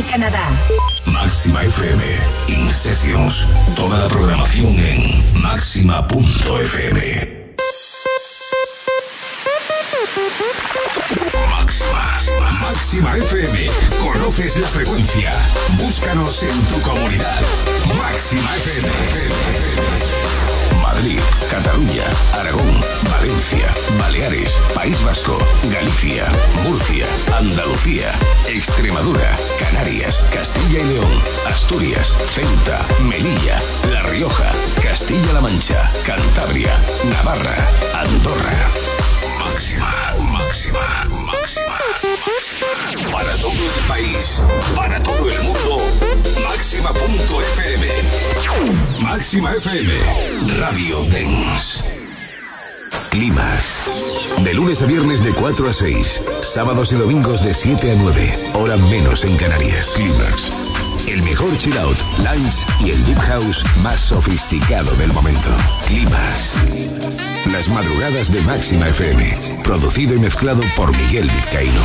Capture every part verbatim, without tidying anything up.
y Canadá. Máxima F M, In Sessions. Toda la programación en máxima punto f m. Máxima, Máxima F M. ¿Conoces la frecuencia? Búscanos en tu comunidad. Máxima F M. Madrid, Cataluña, Aragón, Valencia, Baleares, País Vasco, Galicia, Murcia, Andalucía, Extremadura, Canarias, Castilla y León, Asturias, Ceuta, Melilla, La Rioja, Castilla-La Mancha, Cantabria, Navarra, Andorra. Máxima, máxima, máxima, máxima. Para todo el país, para todo el mundo, máxima punto f m. Máxima F M, Radio Dance. Clímax. De lunes a viernes de cuatro a seis. Sábados y domingos de siete a nueve. Hora menos en Canarias. Clímax. El mejor chill out, lounge y el deep house más sofisticado del momento. Clímax. Las madrugadas de Máxima F M. Producido y mezclado por Miguel Vizcaíno.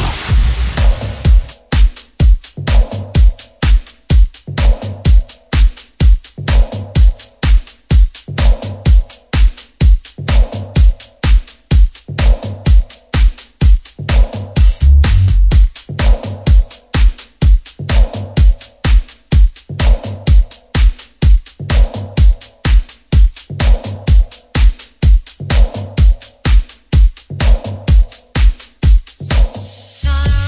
Gonna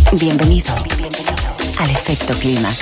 Bienvenido al efecto clímax.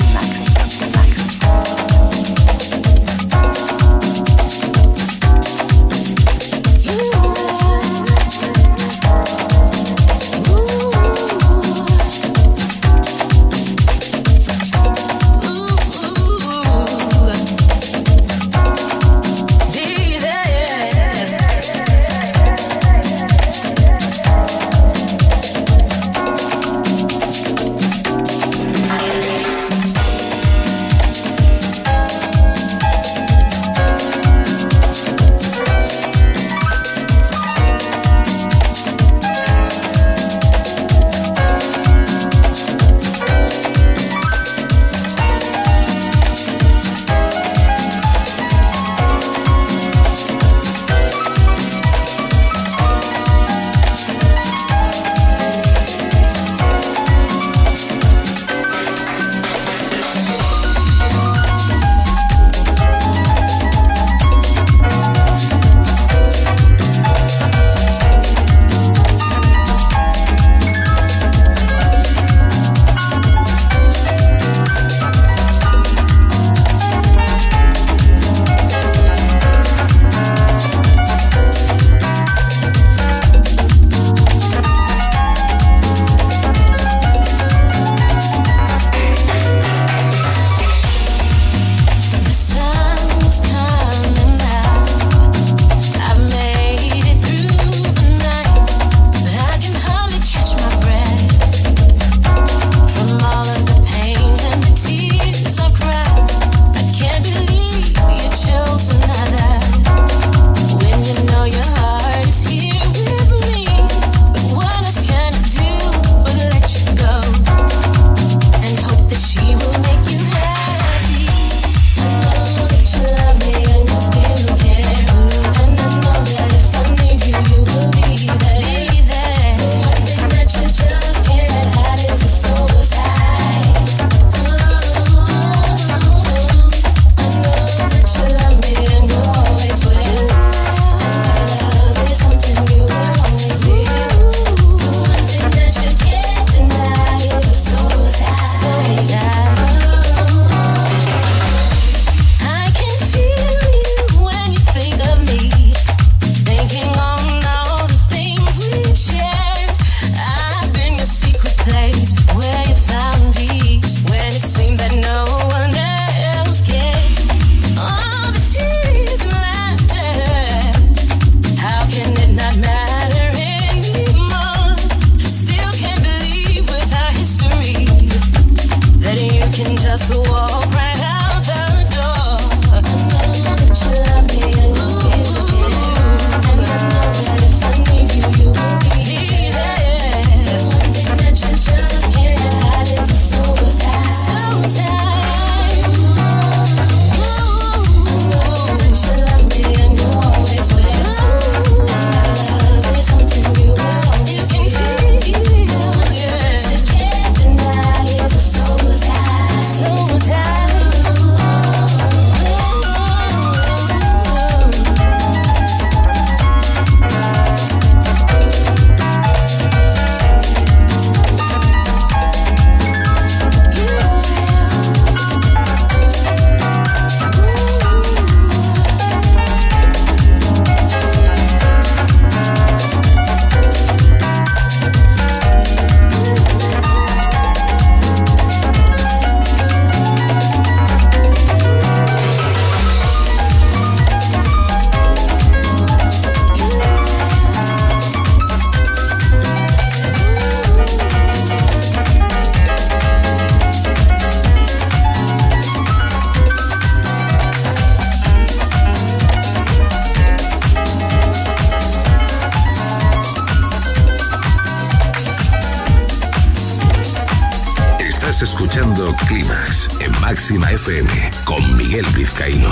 Estás escuchando Clímax en Máxima F M con Miguel Vizcaíno.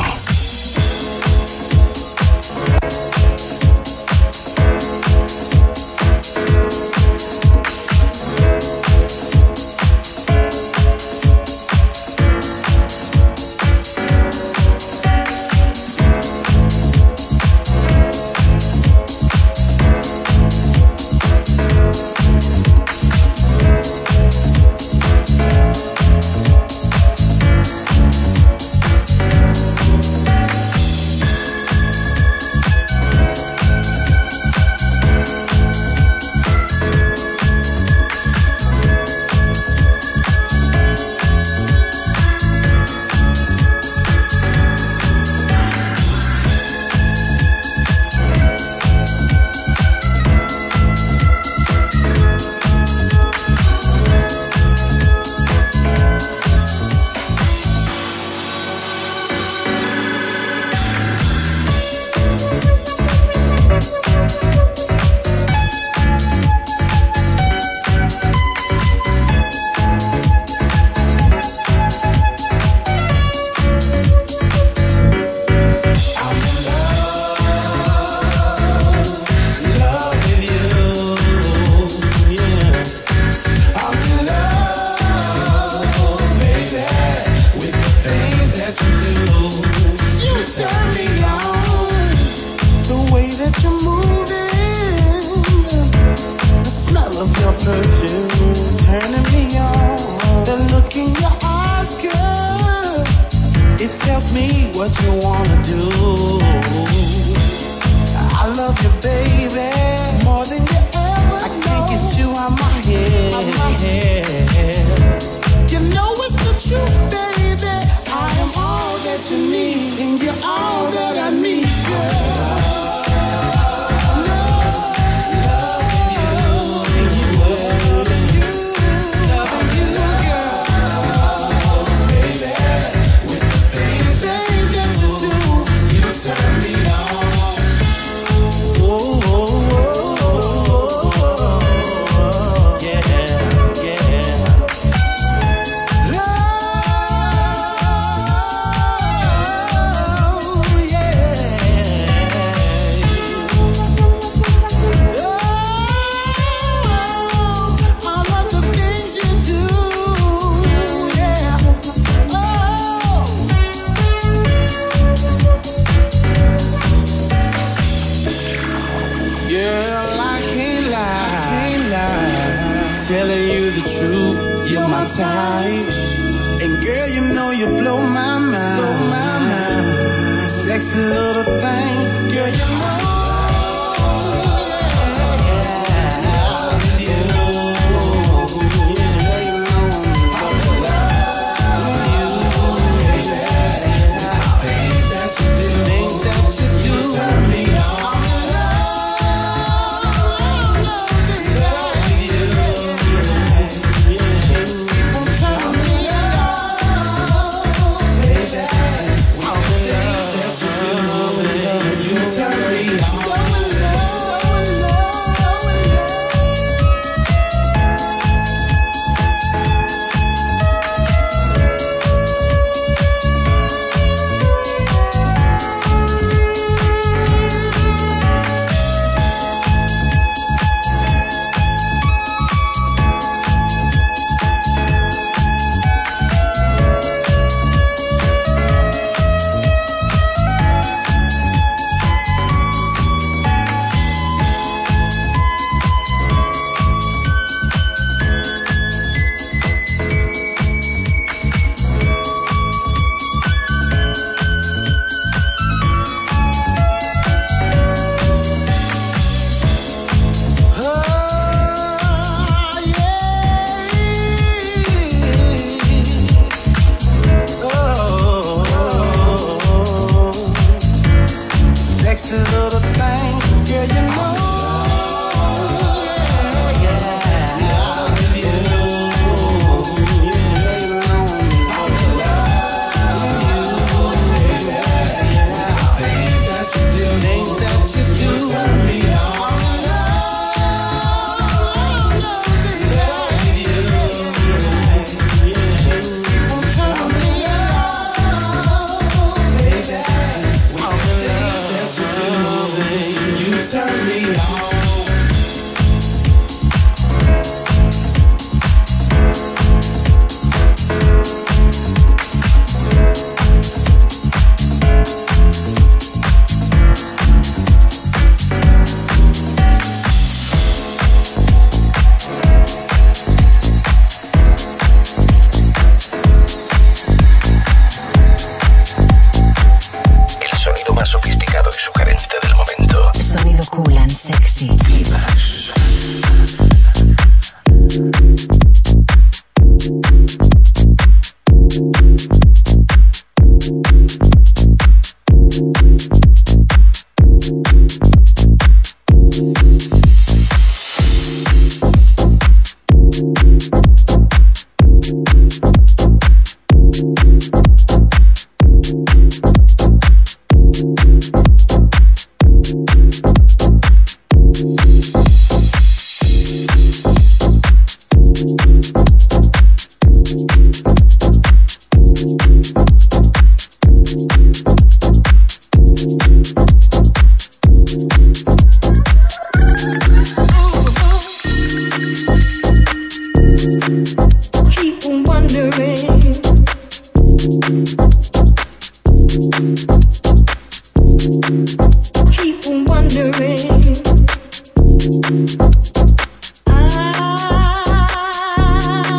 you wanna do. I love you, baby, more than you ever I know. Can't get you out my head. Out my head. You know it's the truth, baby. I am all that you need, and you're all that I need, girl. Type. And girl, you know you blow my mind, blow my mind. Sexy little thing, girl, you know.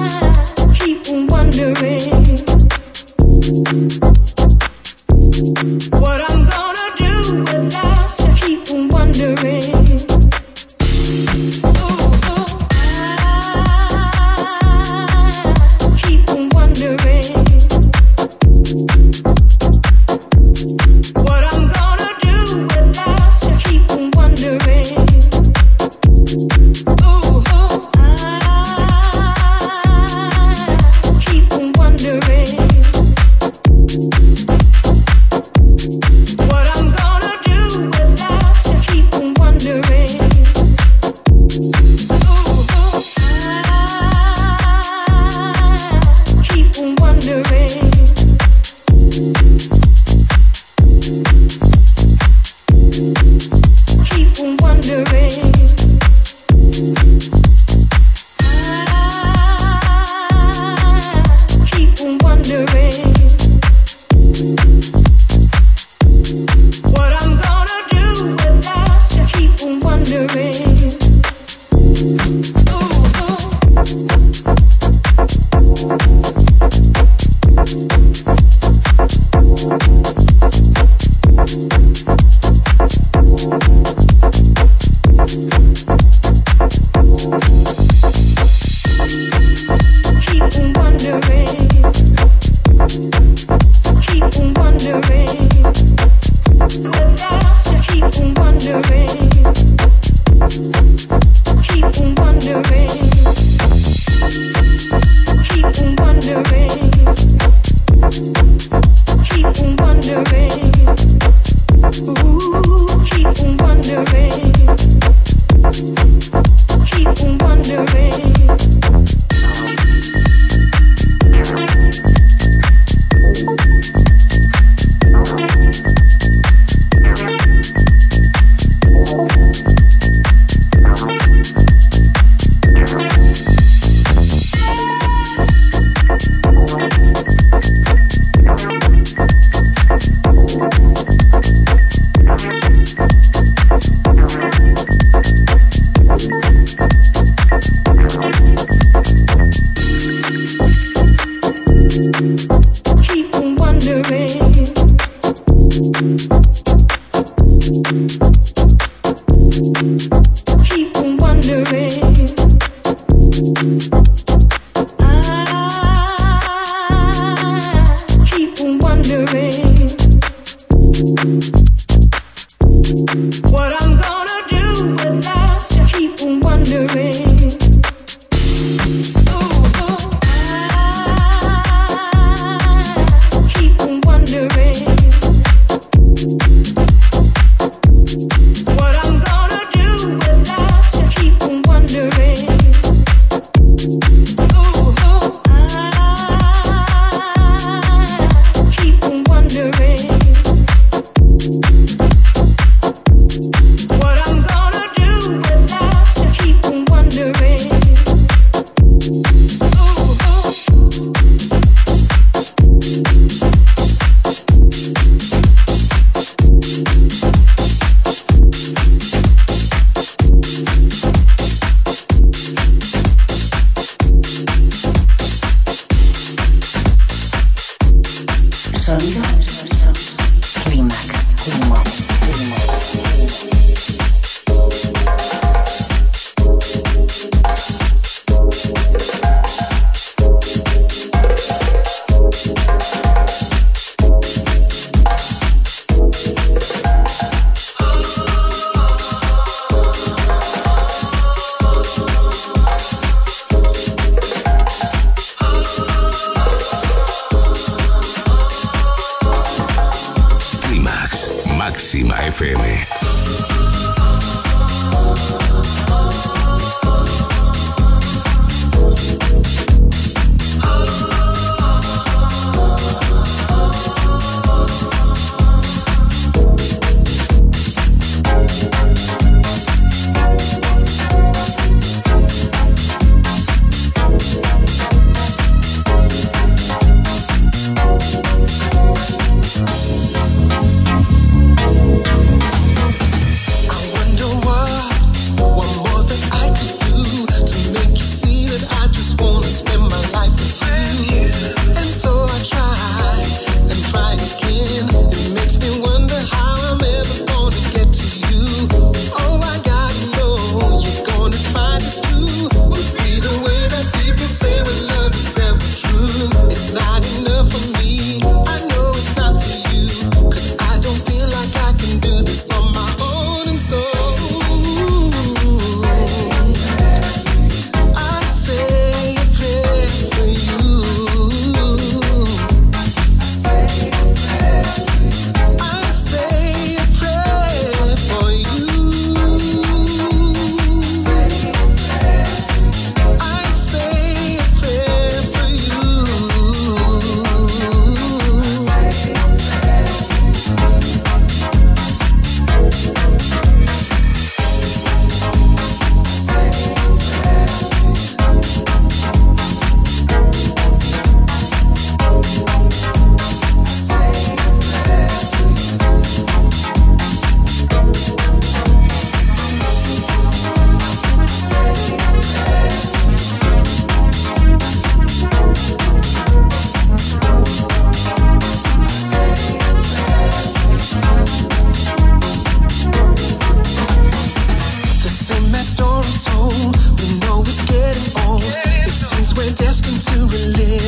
wondering.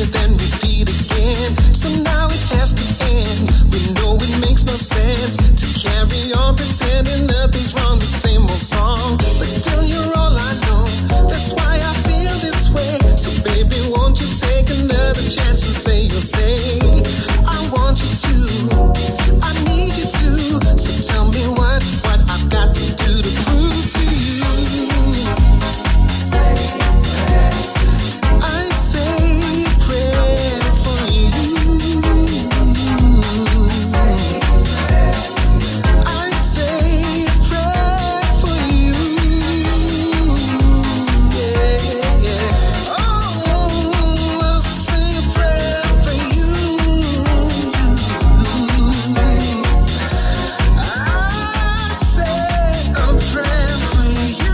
then repeat again. So now it has to end. We know it makes no sense to carry on pretending nothing's wrong, the same old song. But still you're all I know, that's why I feel this way. So baby, won't you take another chance and say you'll stay? I want you to, I need you to. So tell me what, what I've got to do to prove to you. I say a prayer for you. I say a prayer for you. Yeah, yeah. Oh, I'll say a prayer for you. I say a prayer for you.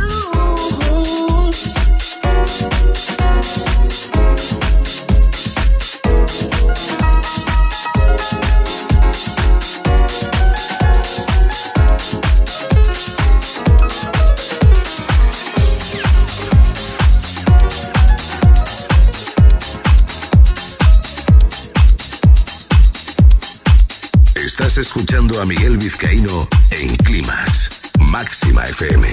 Estás escuchando a Miguel Vizcaíno en Clímax, Máxima F M.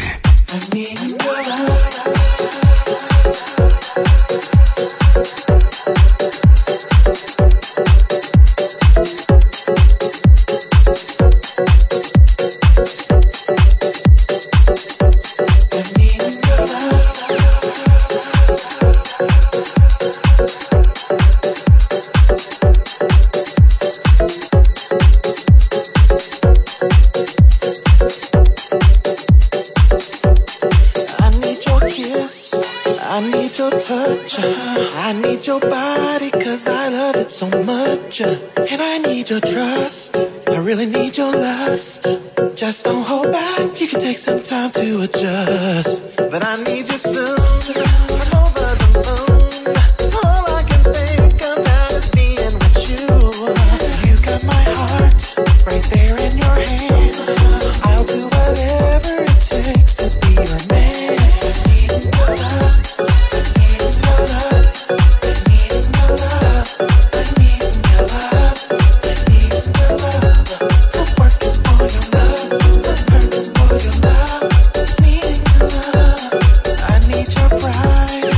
I need your body cause I love it so much. And I need your trust, I really need your lust. Just don't hold back, you can take some time to adjust. But I need you soon, I'm over the moon. All I can think about is being with you. You got my heart right there in your hand. I'll do whatever it takes to be your man. I need your love. I need your pride.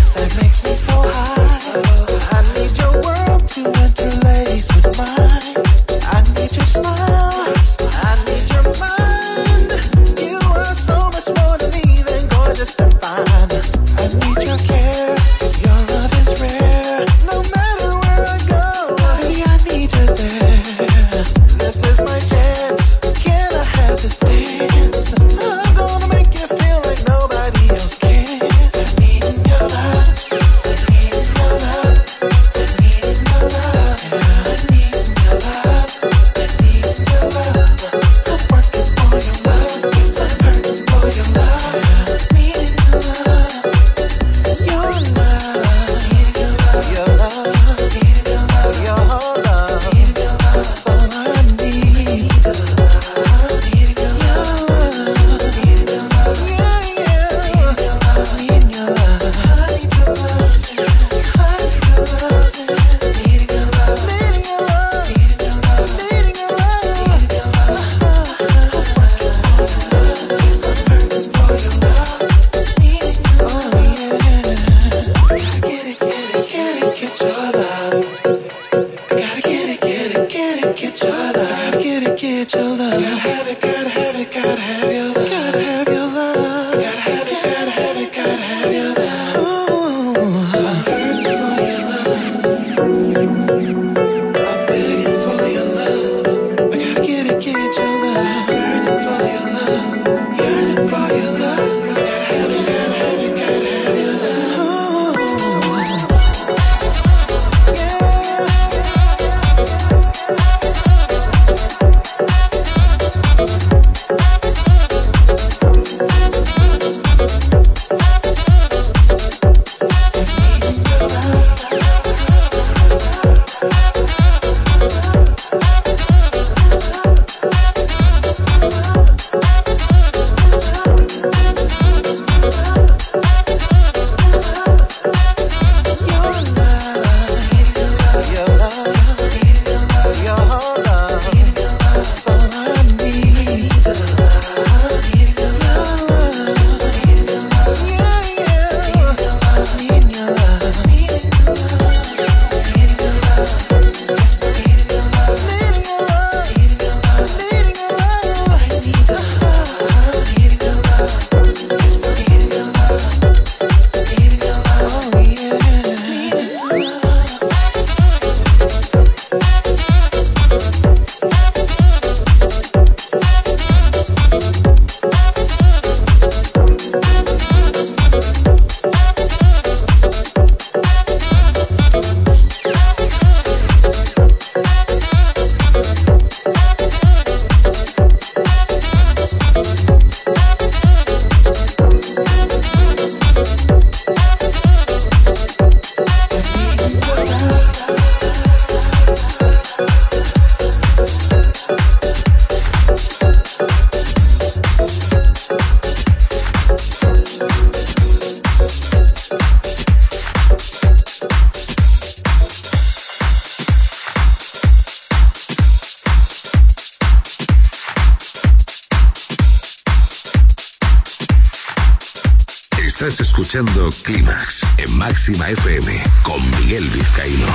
Estás escuchando Clímax en Máxima F M con Miguel Vizcaíno.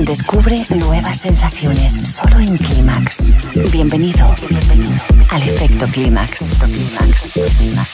Descubre nuevas sensaciones solo en Clímax. Bienvenido, bienvenido al efecto Clímax. Clímax, Clímax.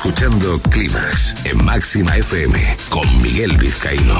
escuchando Clímax en Máxima F M con Miguel Vizcaíno.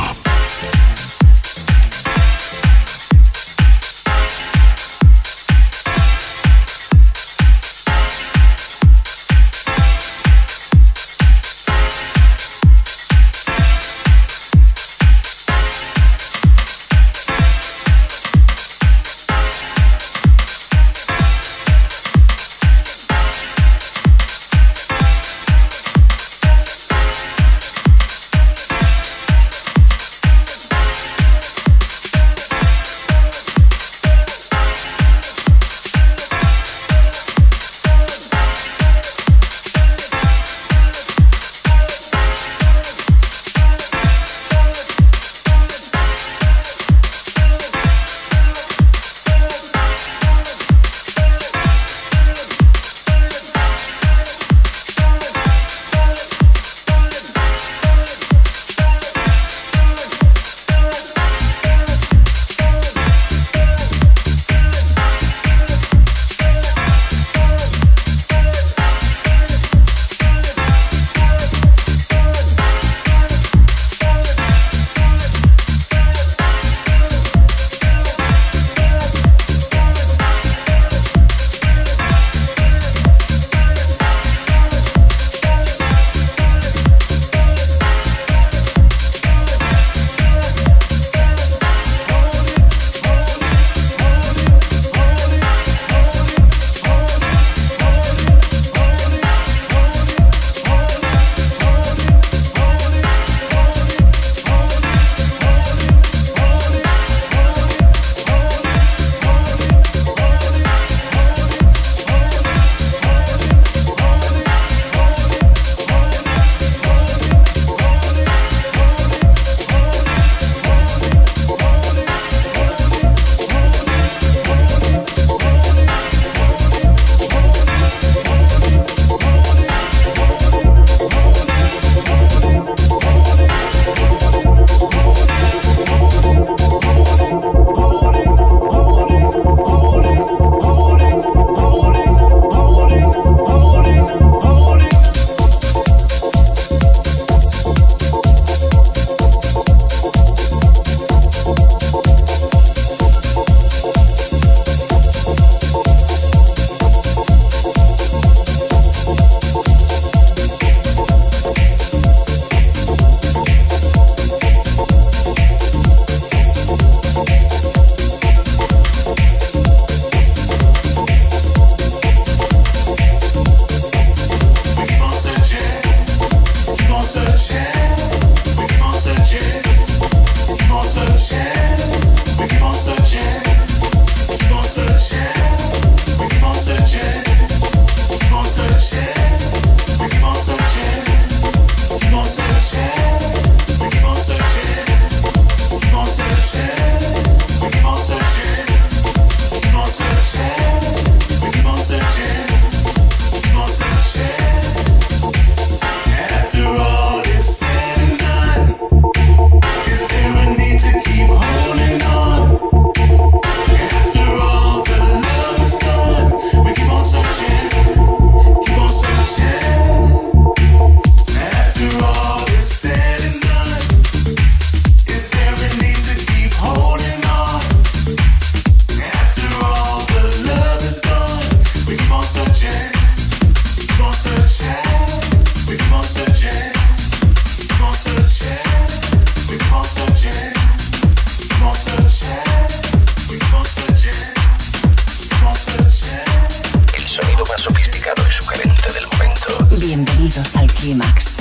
Bienvenidos al Clímax.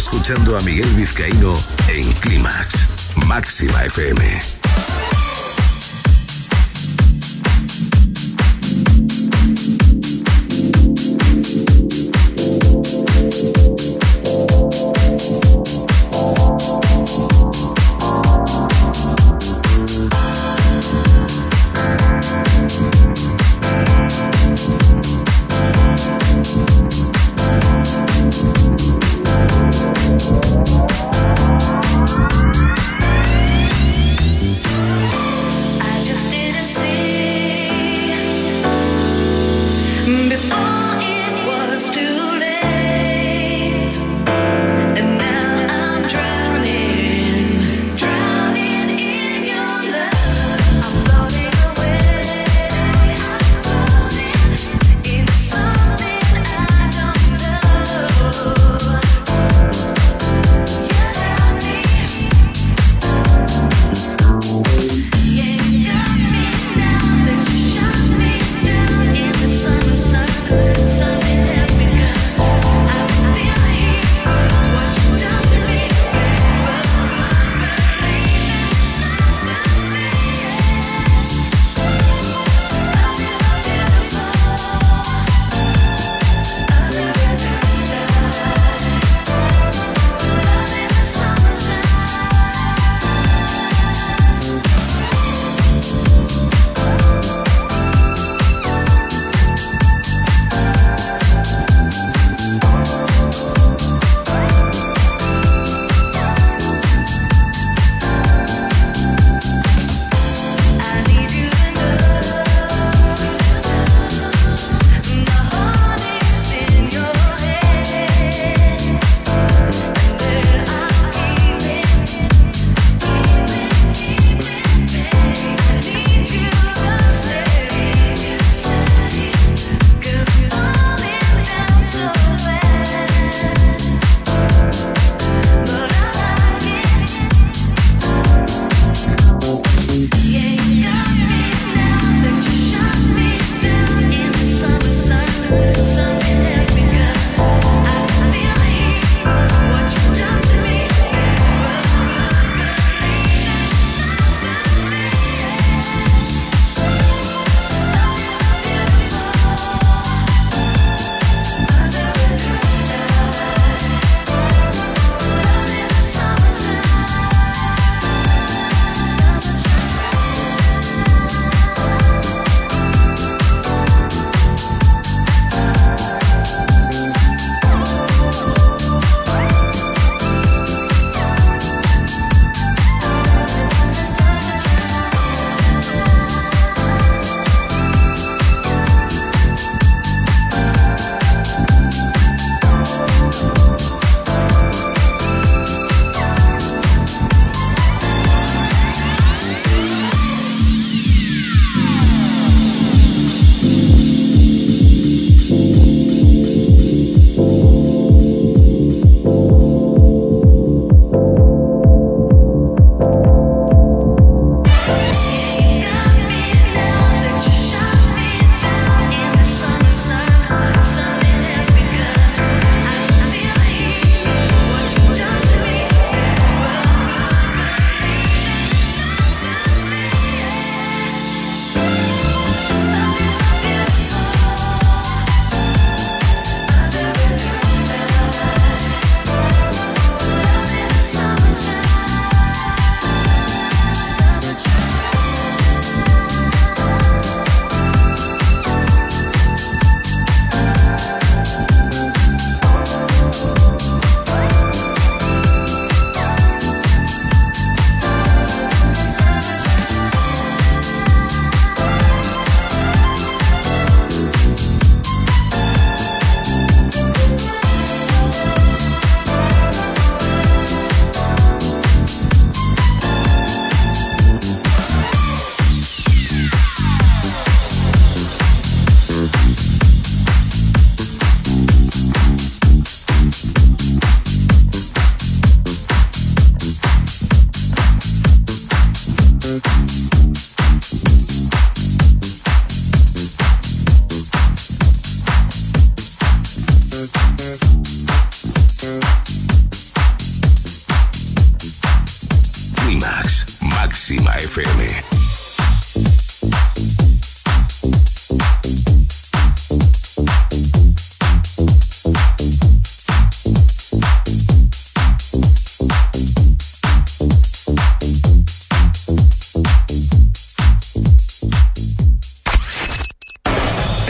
escuchando a Miguel Vizcaíno en Clímax, Máxima F M.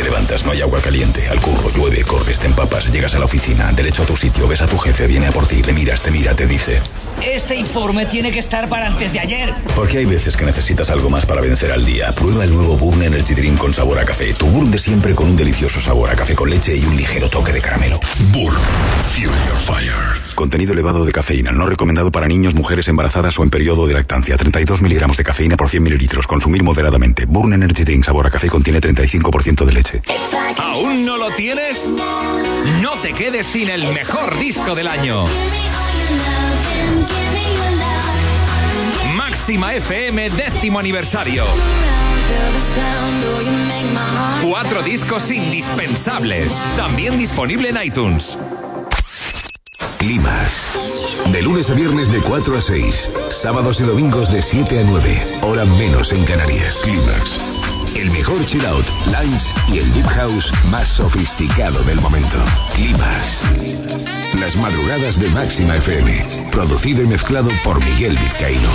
levantas, no hay agua caliente. Al curro, llueve, corres, te empapas, llegas a la oficina, derecho a tu sitio, ves a tu jefe, viene a por ti, le miras, te mira, te dice: este informe tiene que estar para antes de ayer. Porque hay veces que necesitas algo más para vencer al día. Prueba el nuevo Burn Energy Drink con sabor a café. Tu Burn de siempre con un delicioso sabor a café con leche y un ligero toque de caramelo. Burn, Fuel Your Fire. Contenido elevado de cafeína, no recomendado para niños, mujeres embarazadas o en periodo de lactancia. treinta y dos miligramos de cafeína por cien mililitros. Consumir moderadamente. Burn Energy Drink sabor a café contiene treinta y cinco por ciento de leche. ¿Aún no lo tienes? No te quedes sin el mejor disco del año. Máxima F M décimo aniversario. Cuatro discos indispensables. También disponible en iTunes. Clímax. De lunes a viernes de cuatro a seis. Sábados y domingos de siete a nueve. Hora menos en Canarias. Clímax. El mejor chill out, lounge y el deep house más sofisticado del momento. Clímax. Las madrugadas de Máxima F M. Producido y mezclado por Miguel Vizcaíno.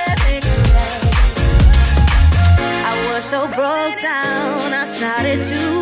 so broke down, I started to